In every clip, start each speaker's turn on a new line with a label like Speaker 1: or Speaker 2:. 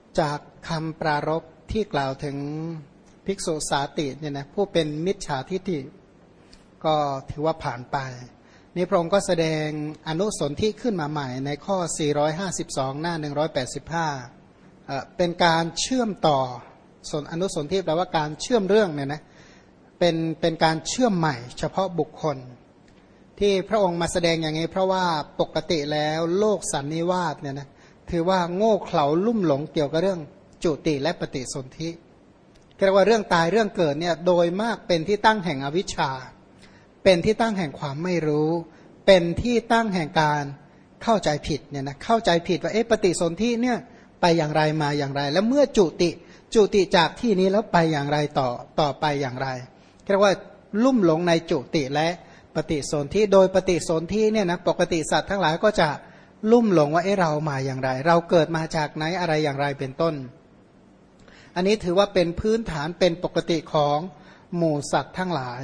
Speaker 1: จากคำปรารภที่กล่าวถึงภิกษุสาติเนี่ยนะผู้เป็นมิจฉาทิฏฐิก็ถือว่าผ่านไปนี่พระองค์ก็แสดงอนุสนธิขึ้นมาใหม่ในข้อ452หน้า185เป็นการเชื่อมต่อส่วนอนุสนธิแปลว่าการเชื่อมเรื่องเนี่ยนะเป็นการเชื่อมใหม่เฉพาะบุคคลที่พระองค์มาแสดงอย่างนี้เพราะว่าปกติแล้วโลกสันนิวาสเนี่ยนะถือว่าโง่เขลาลุ่มหลงเกี่ยวกับเรื่องจุติและปฏิสนธิเรียกว่าเรื่องตายเรื่องเกิดเนี่ยโดยมากเป็นที่ตั้งแห่งอวิชชาเป็นที่ตั้งแห่งความไม่รู้เป็นที่ตั้งแห่งการเข้าใจผิดเนี่ยนะเข้าใจผิดว่าปฏิสนธิเนี่ยไปอย่างไรมาอย่างไรแล้วเมื่อจุติจากที่นี้แล้วไปอย่างไรต่อไปอย่างไรเรียกว่าลุ่มหลงในจุติและปฏิสนธิโดยปฏิสนธิเนี่ยนะปกติสัตว์ทั้งหลายก็จะลุ่มหลงว่าเรามาอย่างไรเราเกิดมาจากไหนอะไรอย่างไรเป็นต้นอันนี้ถือว่าเป็นพื้นฐานเป็นปกติของหมู่สัตว์ทั้งหลาย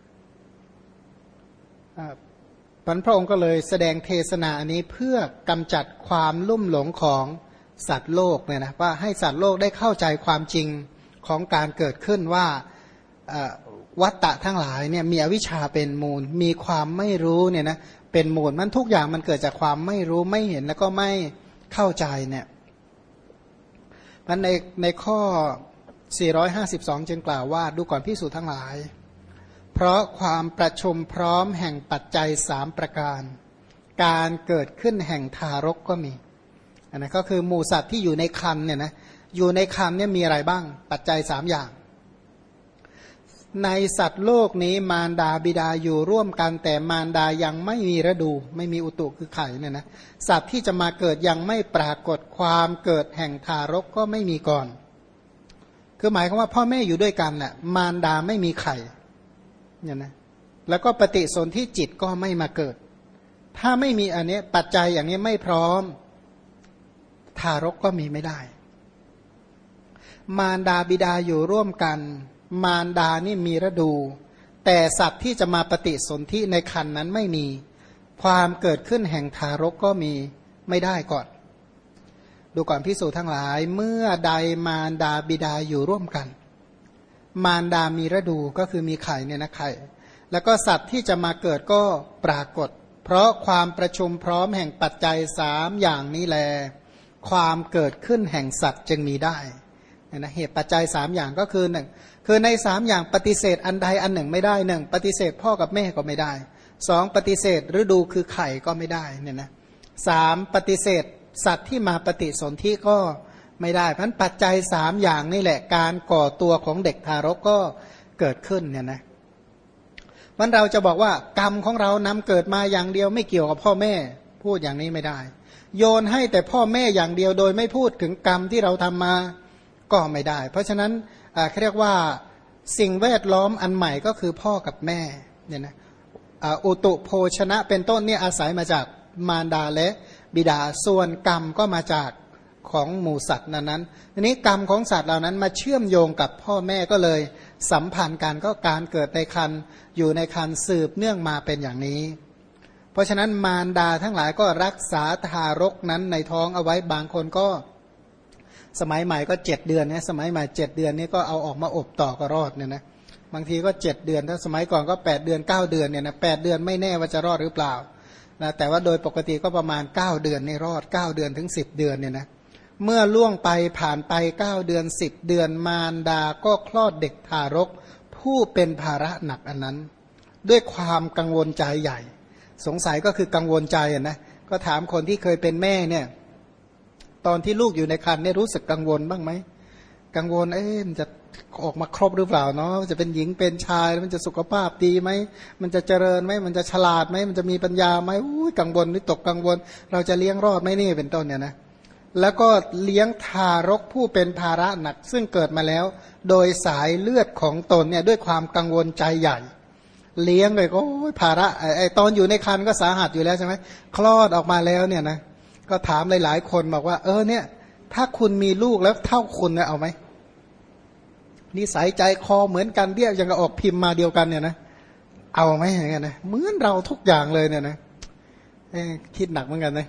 Speaker 1: พระองค์ก็เลยแสดงเทศนาอันนี้เพื่อกำจัดความลุ่มหลงของสัตว์โลกเนี่ยนะว่าให้สัตว์โลกได้เข้าใจความจริงของการเกิดขึ้นว่าวัฏฏะทั้งหลายเนี่ยมีอวิชชาเป็นมูลมีความไม่รู้เนี่ยนะเป็นมูลมันทุกอย่างมันเกิดจากความไม่รู้ไม่เห็นแล้วก็ไม่เข้าใจเนี่ยมันในข้อ452จึงกล่าวว่าดูก่อนภิกษุทั้งหลายเพราะความประชุมพร้อมแห่งปัจจัย3ประการการเกิดขึ้นแห่งทารกก็มีอันนั้นก็คือหมู่สัตว์ที่อยู่ในครรภ์เนี่ยนะอยู่ในครรภ์เนี่ยมีอะไรบ้างปัจจัย3อย่างในสัตว์โลกนี้มารดาบิดาอยู่ร่วมกันแต่มารดายังไม่มีฤดูไม่มีอุตุคือไข่เนี่ยนะสัตว์ที่จะมาเกิดยังไม่ปรากฏความเกิดแห่งทารกก็ไม่มีก่อนคือหมายความว่าพ่อแม่อยู่ด้วยกันแหละมารดาไม่มีไข่เนี่ยนะแล้วก็ปฏิสนธิจิตก็ไม่มาเกิดถ้าไม่มีอันนี้ปัจจัยอย่างนี้ไม่พร้อมทารกก็มีไม่ได้มารดาบิดาอยู่ร่วมกันมารดานี่มีฤดูแต่สัตว์ที่จะมาปฏิสนธิในครรภ์นั้นไม่มีความเกิดขึ้นแห่งทารกก็มีไม่ได้ก่อนดูก่อนภิกษุทั้งหลายเมื่อใดมารดาบิดาอยู่ร่วมกันมารดามีฤดูก็คือมีไข่เนี่ยนะไข่แล้วก็สัตว์ที่จะมาเกิดก็ปรากฏเพราะความประชุมพร้อมแห่งปัจจัย3อย่างนี้แลความเกิดขึ้นแห่งสัตว์จึงมีได้นะเหตุปัจจัย3อย่างก็คือ1คือใน3อย่างปฏิเสธอันใดอันหนึ่งไม่ได้1ปฏิเสธพ่อกับแม่ก็ไม่ได้2ปฏิเสธฤดูคือไข่ก็ไม่ได้เนี่ยนะ3ปฏิเสธสัตว์ที่มาปฏิสนธิก็ไม่ได้เพราะฉะนั้นปัจจัย3อย่างนี่แหละการก่อตัวของเด็กทารกก็เกิดขึ้นเนี่ยนะมันเราจะบอกว่ากรรมของเรานำเกิดมาอย่างเดียวไม่เกี่ยวกับพ่อแม่พูดอย่างนี้ไม่ได้โยนให้แต่พ่อแม่อย่างเดียวโดยไม่พูดถึงกรรมที่เราทำมาก็ไม่ได้เพราะฉะนั้นเขาเรียกว่าสิ่งแวดล้อมอันใหม่ก็คือพ่อกับแม่เนี่ยนะอุตุโภชนะเป็นต้นเนี่ยอาศัยมาจากมารดาและบิดาส่วนกรรมก็มาจากของหมู่สัตว์นั้นทีนี้กรรมของสัตว์เหล่านั้นมาเชื่อมโยงกับพ่อแม่ก็เลยสัมพันธ์กันก็การเกิดในครรภ์อยู่ในครรภ์สืบเนื่องมาเป็นอย่างนี้เพราะฉะนั้นมารดาทั้งหลายก็รักษาทารกนั้นในท้องเอาไว้บางคนก็สมัยใหม่ก็7เดือนนะสมัยใหม่7เดือนนี้ก็เอาออกมาอบต่อก็รอดเนี่ยนะบางทีก็7เดือนถ้าสมัยก่อนก็8เดือน9เดือนเนี่ยนะ8เดือนไม่แน่ว่าจะรอดหรือเปล่านะแต่ว่าโดยปกติก็ประมาณ9เดือนนี่รอด9เดือนถึง10เดือนเนี่ยนะเมื่อล่วงไปผ่านไป9เดือน10เดือนมารดาก็คลอดเด็กทารกผู้เป็นภาระหนักอันนั้นด้วยความกังวลใจใหญ่สงสัยก็คือกังวลใจนะก็ถามคนที่เคยเป็นแม่เนี่ยตอนที่ลูกอยู่ในครรภ์เนี่ยรู้สึกกังวลบ้างไหมกังวลมันจะออกมาครบหรือเปล่าเนาะจะเป็นหญิงเป็นชายมันจะสุขภาพดีไหมมันจะเจริญไหมมันจะฉลาดไหมมันจะมีปัญญาไหมกังวลวิตกกังวลเราจะเลี้ยงรอดไหมนี่เป็นต้นเนี่ยนะแล้วก็เลี้ยงทารกผู้เป็นภาระหนักซึ่งเกิดมาแล้วโดยสายเลือดของตนเนี่ยด้วยความกังวลใจใหญ่เลี้ยงเลยก็ภาระตอนอยู่ในครรภ์ก็สาหัสอยู่แล้วใช่ไหมคลอดออกมาแล้วเนี่ยนะก็ถามหลายๆคนบอกว่าเนี่ยถ้าคุณมีลูกแล้วเท่าคุณเนี่ยเอาไหมนิสัยใจคอเหมือนกันเรียกยังกับออกพิมพ์มาเดียวกันเนี่ยนะเอาไหมอย่างเงี้ยนะเหมือนเราทุกอย่างเลยเนี่ยนะคิดหนักเหมือนกันนะ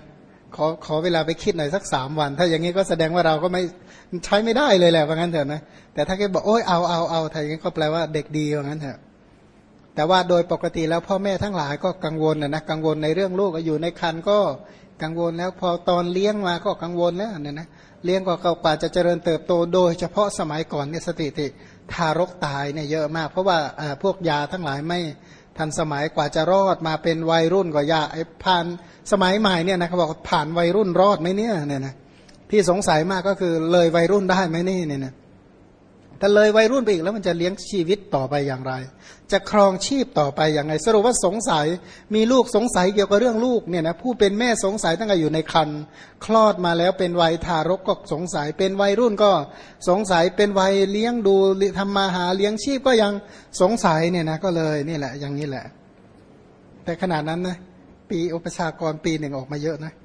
Speaker 1: ขอเวลาไปคิดหน่อยสัก3 วันถ้าอย่างนี้ก็แสดงว่าเราก็ไม่ใช้ไม่ได้เลยแหละว่างั้นเถอะนะแต่ถ้าแกบอกโอ้ยเอาถ้าอย่างนี้ก็แปลว่าเด็กดีว่างั้นเถอะแต่ว่าโดยปกติแล้วพ่อแม่ทั้งหลายก็กังวลนะกังวลในเรื่องลูกอยู่ในครรภ์ก็กังวลแล้วพอตอนเลี้ยงมาก็กังวลแล้วเนี่ยนะเลี้ยงก็กว่าจะเจริญเติบโตโดยเฉพาะสมัยก่อนเนี่ยสถิติทารกตายเนี่ยเยอะมากเพราะว่าพวกยาทั้งหลายไม่ทันสมัยกว่าจะรอดมาเป็นวัยรุ่นก็ยากไอ้ผ่านสมัยใหม่เนี่ยนะเขาบอกผ่านวัยรุ่นรอดไหมเนี่ยนะที่สงสัยมากก็คือเลยวัยรุ่นได้ไหมนี่เนี่ยนะถ้าเลยวัยรุ่นไปอีกแล้วมันจะเลี้ยงชีวิตต่อไปอย่างไรจะครองชีพต่อไปอย่างไรสรุปว่าสงสัยมีลูกสงสัยเกี่ยวกับเรื่องลูกเนี่ยนะผู้เป็นแม่สงสัยตั้งแต่อยู่ในครรภ์คลอดมาแล้วเป็นวัยทารกก็สงสัยเป็นวัยรุ่นก็สงสัยเป็นวัยเลี้ยงดูทำมาหาเลี้ยงชีพก็ยังสงสัยเนี่ยนะก็เลยนี่แหละอย่างนี้แหละแต่ขนาดนั้นนะปีอุปชากรปีหนึ่งออกมาเยอะนะ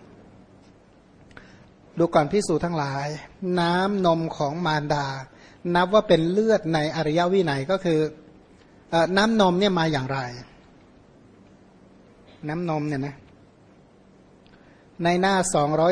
Speaker 1: ดูก่อนภิกษุทั้งหลายน้ำนมของมารดานับว่าเป็นเลือดในอริยวินัยก็คือน้ำนมเนี่ยมาอย่างไรน้ำนมเนี่ยนะในหน้า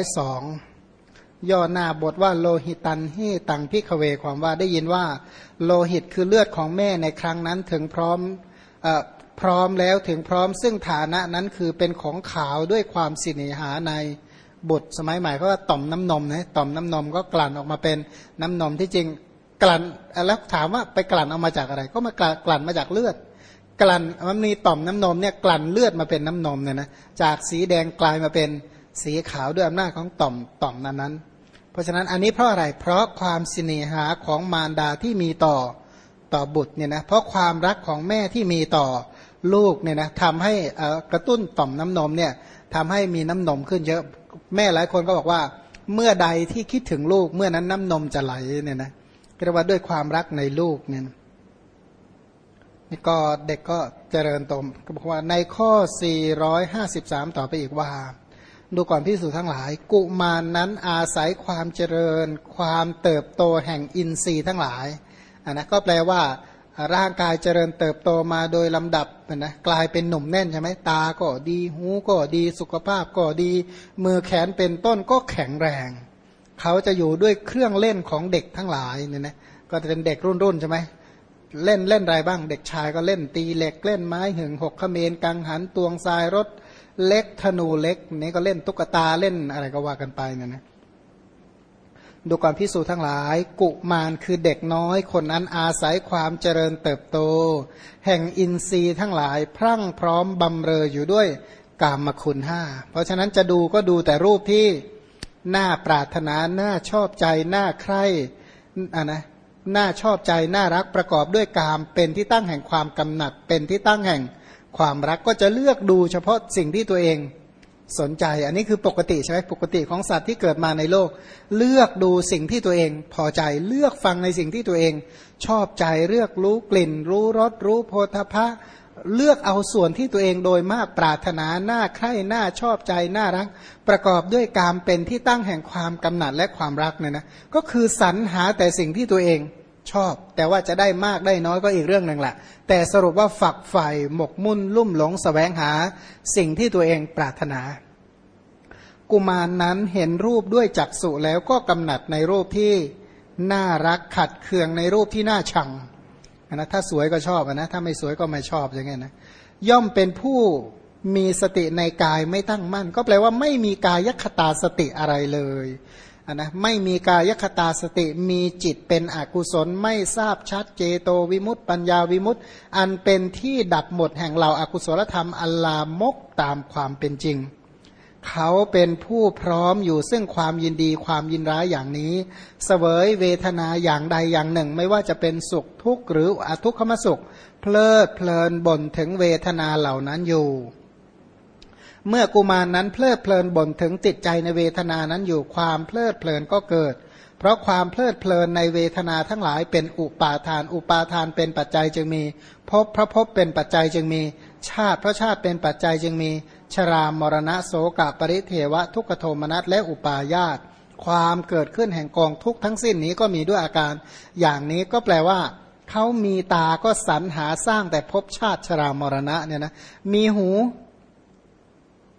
Speaker 1: 202ย่อหน้าบทว่าโลหิตันหิตังพิกเวความว่าได้ยินว่าโลหิตคือเลือดของแม่ในครั้งนั้นถึงพร้อมแล้วถึงพร้อมซึ่งฐานะนั้นคือเป็นของขาวด้วยความสิเนหาในบุตรสมัยใหม่เขาว่าต่อมน้ำนมนะต่อมน้ำนมก็กลั่นออกมาเป็นน้ำนมที่จริงกลั่นแล้วถามว่าไปกลั่นออกมาจากอะไรก็มากลั่นมาจากเลือดกลั่นมันมีต่อมน้ำนมเนี่ยกลั่นเลือดมาเป็นน้ำนมเนี่ยนะจากสีแดงกลายมาเป็นสีขาวด้วยอำนาจของต่อมนั้นเพราะฉะนั้นอันนี้เพราะอะไรเพราะความสิเนหาของมารดาที่มีต่อบุตรเนี่ยนะเพราะความรักของแม่ที่มีต่อลูกเนี่ยนะทำให้กระตุ้นต่อมน้ำนมเนี่ยทำให้มีน้ำนมขึ้นเยอะแม่หลายคนก็บอกว่าเมื่อใดที่คิดถึงลูกเมื่อนั้นน้ำนมจะไหลเนี่ยนะเรียกว่าด้วยความรักในลูกเนี่ยนี่ก็เด็กก็เจริญโตก็บอกว่าในข้อ453ต่อไปอีกว่าดูก่อนภิกษุทั้งหลายกุมาร นั้นอาศัยความเจริญความเติบโตแห่งอินทรีย์ทั้งหลายนะก็แปลว่าร่างกายเจริญเติบโตมาโดยลำดับนะกลายเป็นหนุ่มแน่นใช่ไหมตาก็ดีหูก็ดีสุขภาพก็ดีมือแขนเป็นต้นก็แข็งแรงเขาจะอยู่ด้วยเครื่องเล่นของเด็กทั้งหลายเนี่ยนะก็จะเป็นเด็กรุ่นใช่ไหมเล่นอะไรบ้างเด็กชายก็เล่นตีเหล็กเล่นไม้หึงหกเขมรกังหันตวงทรายรถเล็กธนูเล็กนี่ก็เล่นตุ๊กตาเล่นอะไรก็ว่ากันไปเนี่ยนะดูก่อนภิกษุทั้งหลายกุมารคือเด็กน้อยคนนั้นอาศัยความเจริญเติบโตแห่งอินทรีย์ทั้งหลายพรั่งพร้อมบำเรออยู่ด้วยกามคุณ5เพราะฉะนั้นจะดูก็ดูแต่รูปที่น่าปรารถนาน่าชอบใจน่าใคร่นะน่าชอบใจน่ารักประกอบด้วยกามเป็นที่ตั้งแห่งความกำหนัดเป็นที่ตั้งแห่งความรักก็จะเลือกดูเฉพาะสิ่งที่ตัวเองสนใจอันนี้คือปกติใช่ไหมปกติของสัตว์ที่เกิดมาในโลกเลือกดูสิ่งที่ตัวเองพอใจเลือกฟังในสิ่งที่ตัวเองชอบใจเลือกรู้กลิ่นรู้รสรู้โผฏฐัพพะเลือกเอาส่วนที่ตัวเองโดยมากปรารถนาน่าใคร่น่าชอบใจน่ารักประกอบด้วยกามเป็นที่ตั้งแห่งความกำหนัดและความรักเนี่ยนะก็คือสรรหาแต่สิ่งที่ตัวเองชอบแต่ว่าจะได้มากได้น้อยก็อีกเรื่องหนึ่งแหละแต่สรุปว่าฝักใฝ่หมกมุ่นลุ่มหลงแสวงหาสิ่งที่ตัวเองปรารถนากุมารนั้นเห็นรูปด้วยจักษุแล้วก็กำหนัดในรูปที่น่ารักขัดเคืองในรูปที่น่าชังนะถ้าสวยก็ชอบนะถ้าไม่สวยก็ไม่ชอบอย่างเงี้ยนะย่อมเป็นผู้มีสติในกายไม่ตั้งมั่นก็แปลว่าไม่มีกายคตาสติอะไรเลยนะไม่มีกายคตาสติมีจิตเป็นอกุศลไม่ทราบชัดเจโตวิมุตติปัญญาวิมุตติอันเป็นที่ดับหมดแห่งเหล่าอกุศลธรรมอัลลามกตามความเป็นจริงเขาเป็นผู้พร้อมอยู่ซึ่งความยินดีความยินร้ายอย่างนี้เสวยเวทนาอย่างใดอย่างหนึ่งไม่ว่าจะเป็นสุขทุกข์หรืออทุกขมสุขเพลิดเพลินบ่นถึงเวทนาเหล่านั้นอยู่เมื่อกุมารนั้นเพลิดเพลินบ่นถึงติดใจในเวทนานั้นอยู่ความเพลิดเพลินก็เกิดเพราะความเพลิดเพลินในเวทนาทั้งหลายเป็นอุปาทานอุปาทานเป็นปัจจัยจึงมีภพพระภพเป็นปัจจัยจึงมีชาติเพราะชาติเป็นปัจจัยจึงมีชรามรณะโสกปริเทวะทุกขโทมนัสและอุปาญาตความเกิดขึ้นแห่งกองทุกข์ทั้งสิ้นนี้ก็มีด้วยอาการอย่างนี้ก็แปลว่าเขามีตาก็สรรหาสร้างแต่ภพชาติชรามรณะเนี่ยนะมีหู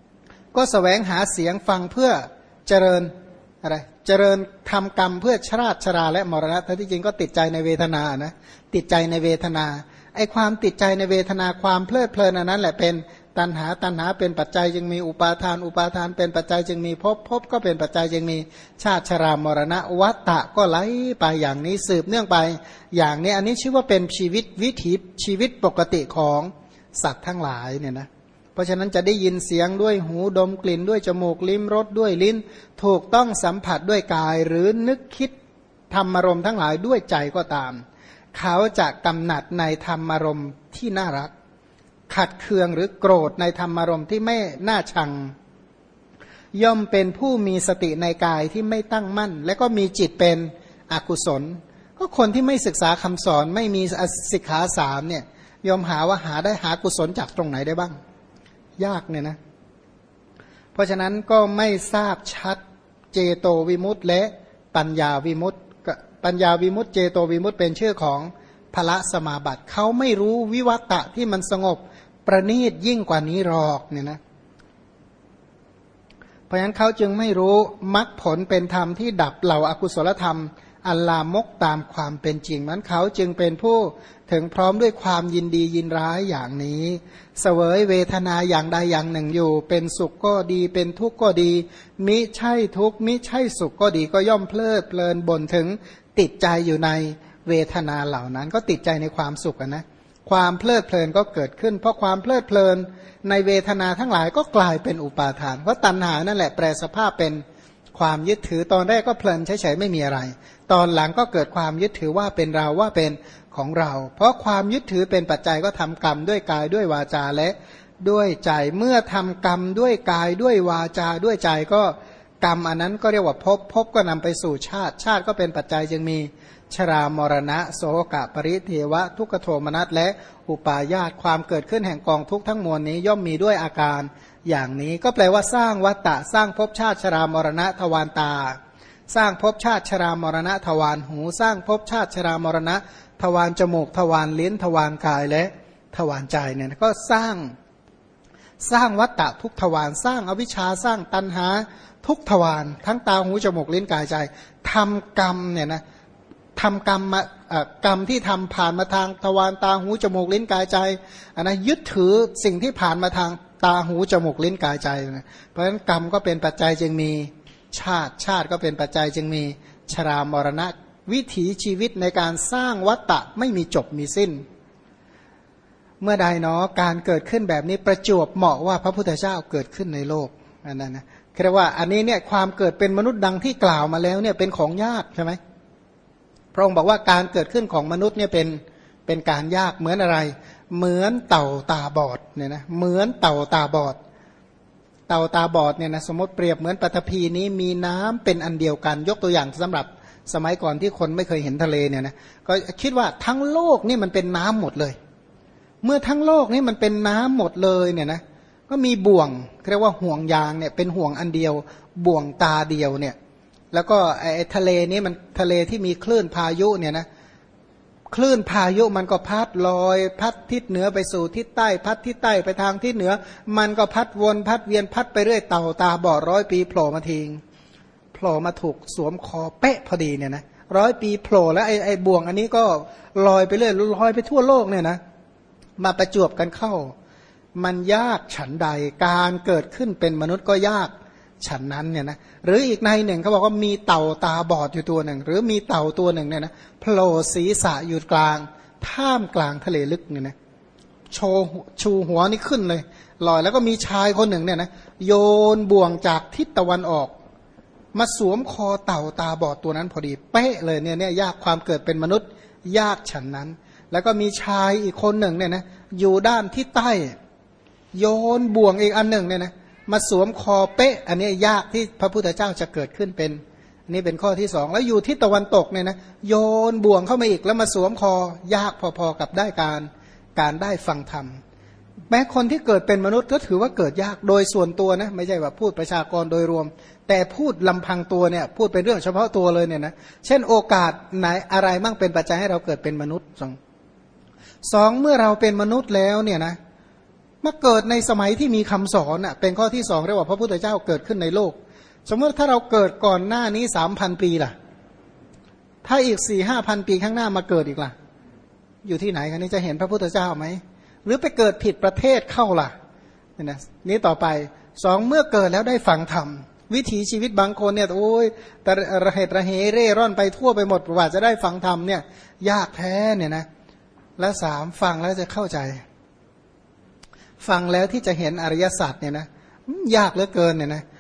Speaker 1: ก็แสวงหาเสียงฟังเพื่อเจริญอะไรเจริญทำกรรมเพื่อชราชราและมรณะแต่ที่จริงก็ติดใจในเวทนานะติดใจในเวทนาไอความติดใจในเวทนาความเพลิดเพลินอันนั้นแหละเป็นตัณหาตัณหาเป็นปัจจัยจึงมีอุปาทานอุปาทานเป็นปัจจัยจึงมีภพภพก็เป็นปัจจัยจึงมีชาติชรามรณะวัฏฏะก็ไหลไปอย่างนี้สืบเนื่องไปอย่างนี้อันนี้ชื่อว่าเป็นชีวิตวิถีชีวิตปกติของสัตว์ทั้งหลายเนี่ยนะเพราะฉะนั้นจะได้ยินเสียงด้วยหูดมกลิ่นด้วยจมูกลิ้มรสด้วยลิ้นถูกต้องสัมผัสด้วยกายหรือนึกคิดธรรมารมณ์ทั้งหลายด้วยใจก็ตามเขาจะกำหนัดในธรรมารมณ์ที่น่ารักขัดเคืองหรือโกรธในธรรมารมณ์ที่ไม่น่าชังย่อมเป็นผู้มีสติในกายที่ไม่ตั้งมั่นและก็มีจิตเป็นอกุศลก็คนที่ไม่ศึกษาคำสอนไม่มีสิกขาสามเนี่ยยอมหาว่าหากุศลจากตรงไหนได้บ้างยากเนี่ยนะเพราะฉะนั้นก็ไม่ทราบชัดเจโตวิมุตติและปัญญาวิมุตติปัญญาวิมุตติเจโตวิมุตติเป็นชื่อของพละสมาบัติเขาไม่รู้วิวัตตะที่มันสงบประณีตยิ่งกว่านี้หรอกเนี่ยนะเพราะฉะนั้นเขาจึงไม่รู้มรรคผลเป็นธรรมที่ดับเหล่าอกุศลธรรมอัลลามกตามความเป็นจริงนั้นเขาจึงเป็นผู้ถึงพร้อมด้วยความยินดียินร้ายอย่างนี้เสวยเวทนาอย่างใดอย่างหนึ่งอยู่เป็นสุขก็ดีเป็นทุกข์ก็ดีมิใช่ทุกข์มิใช่สุขก็ดีก็ย่อมเพลิดเพลินบ่นถึงติดใจอยู่ในเวทนาเหล่านั้นก็ติดใจในความสุขนะความเพลิดเพลินก็เกิดขึ้นเพราะความเพลิดเพลินในเวทนาทั้งหลายก็กลายเป็นอุปาทานเพราะตัณหานั่นแหละแปรสภาพเป็นความยึดถือตอนแรกก็เพลินเฉยๆไม่มีอะไรตอนหลังก็เกิดความยึดถือว่าเป็นเราว่าเป็นของเราเพราะความยึดถือเป็นปัจจัยก็ทำกรรมด้วยกายด้วยวาจาและด้วยใจเมื่อทำกรรมด้วยกายด้วยวาจาด้วยใจก็กรรมอันนั้นก็เรียกว่าภพก็นำไปสู่ชาติก็เป็นปัจจัยจึงมีชรามรณะโสกะปริเทวะทุกขโทมนัสและอุปาญาตความเกิดขึ้นแห่งกองทุกข์ทั้งมวลนี้ย่อมมีด้วยอาการอย่างนี้ก็แปลว่าสร้างวัฏฏะสร้างภพชาติชรามรณะทวารตาสร้างภพชาติชรามรณะทวารหูสร้างภพชาติชรามรณะทวารจมูกทวารลิ้นทวารกายและทวารใจเนี่ยก็สร้างวัฏฏะทุกทวารสร้างอวิชชาสร้างตัณหาทุกทวารทั้งตาหูจมูกลิ้นกายใจทำกรรมเนี่ยนะทำกรรมกรรมที่ทำผ่านมาทางทวารตาหูจมูกลิ้นกายใจอันนะยึดถือสิ่งที่ผ่านมาทางตาหูจมูกลิ้นกายใจนะเพราะฉะนั้นกรรมก็เป็นปัจจัยจึงมีชาติก็เป็นปัจจัยจึงมีชรามรณะวิถีชีวิตในการสร้างวัฏฏะไม่มีจบมีสิ้นเมื่อใดเนาะการเกิดขึ้นแบบนี้ประจวบเหมาะว่าพระพุทธเจ้าเกิดขึ้นในโลกอันนั้นนะเรียกว่าอันนี้เนี่ยความเกิดเป็นมนุษย์ดังที่กล่าวมาแล้วเนี่ยเป็นของยากใช่ไหมพระองค์บอกว่าการเกิดขึ้นของมนุษย์เนี่ยเป็นการยากเหมือนอะไรเหมือนเต่าตาบอดเนี่ยนะเหมือนเต่าตาบอดเต่าตาบอดเนี่ยนะสมมติเปรียบเหมือนปฐพีนี้มีน้ำเป็นอันเดียวกันยกตัวอย่างสำหรับสมัยก่อนที่คนไม่เคยเห็นทะเลเนี่ยนะก็คิดว่าทั้งโลกนี่มันเป็นน้ำหมดเลยเมื่อทั้งโลกนี่มันเป็นน้ำหมดเลยเนี่ยนะก็มีบ่วงเรียกว่าห่วงยางเนี่ยเป็นห่วงอันเดียวบ่วงตาเดียวเนี่ยแล้วก็ไอ้ทะเลนี้มันทะเลที่มีคลื่นพายุเนี่ยนะคลื่นพายุมันก็พัดลอยพัดทิศเหนือไปสู่ทิศใต้พัดทิศใต้ไปทางทิศเหนือมันก็พัดวนพัดเวียนพัดไปเรื่อยเต่าตาบอด100 ปีโผล่มาทิ้งโผล่มาถูกสวมคอเป๊ะพอดีเนี่ยนะ100 ปีโผล่แล้วไอ้บ่วงอันนี้ก็ลอยไปเรื่อยลอยไปทั่วโลกเนี่ยนะมาประจวบกันเข้ามันยากฉันใดการเกิดขึ้นเป็นมนุษย์ก็ยากฉันนั้นเนี่ยนะหรืออีกในหนึ่งเขาบอกว่ามีเต่าตาบอดอยู่ตัวหนึ่งหรือมีเต่าตัวหนึ่งเนี่ยนะโผล่ศีรษะอยู่กลางท่ามกลางทะเลลึกเนี่ยนะชูหัวนี่ขึ้นเลยลอยแล้วก็มีชายคนหนึ่งเนี่ยนะโยนบ่วงจากทิศตะวันออกมาสวมคอเต่าตาบอดตัวนั้นพอดีเป๊ะเลยเนี่ยยากความเกิดเป็นมนุษย์ยากฉันนั้นแล้วก็มีชายอีกคนหนึ่งเนี่ยนะอยู่ด้านทิศใต้โยนบ่วงอีกอันหนึ่งเนี่ยนะมาสวมคอเป๊ะอันนี้ยากที่พระพุทธเจ้าจะเกิดขึ้นเป็นอันนี้เป็นข้อที่สองแล้วอยู่ที่ตะวันตกเนี่ยนะโยนบ่วงเข้ามาอีกแล้วมาสวมคอยากพอๆกับได้การได้ฟังธรรมแม้คนที่เกิดเป็นมนุษย์ก็ถือว่าเกิดยากโดยส่วนตัวนะไม่ใช่ว่าพูดประชากรโดยรวมแต่พูดลำพังตัวเนี่ยพูดเป็นเรื่องเฉพาะตัวเลยเนี่ยนะเช่นโอกาสไหนอะไรมั่งเป็นปัจจัยให้เราเกิดเป็นมนุษย์สองเมื่อเราเป็นมนุษย์แล้วเนี่ยนะมาเกิดในสมัยที่มีคำสอนอ่ะเป็นข้อที่สองเรียกว่าพระพุทธเจ้าเกิดขึ้นในโลกสมมติถ้าเราเกิดก่อนหน้านี้3,000 ปีล่ะถ้าอีก4-5,000 ปีข้างหน้ามาเกิดอีกล่ะอยู่ที่ไหนกันนี่จะเห็นพระพุทธเจ้าไหมหรือไปเกิดผิดประเทศเข้าล่ะเนี่ยนะนี้ต่อไปสองเมื่อเกิดแล้วได้ฟังธรรมวิถีชีวิตบางคนเนี่ยโอ้ยแต่ระเหตุระเหเร่ร่อนไปทั่วไปหมดว่าจะได้ฟังธรรมเนี่ยยากแท้เนี่ยนะและสามฟังแล้วจะเข้าใจฟังแล้วที่จะเห็นอริยสัจเนี่ยนะยากเหลือเกินเนี่ยนะ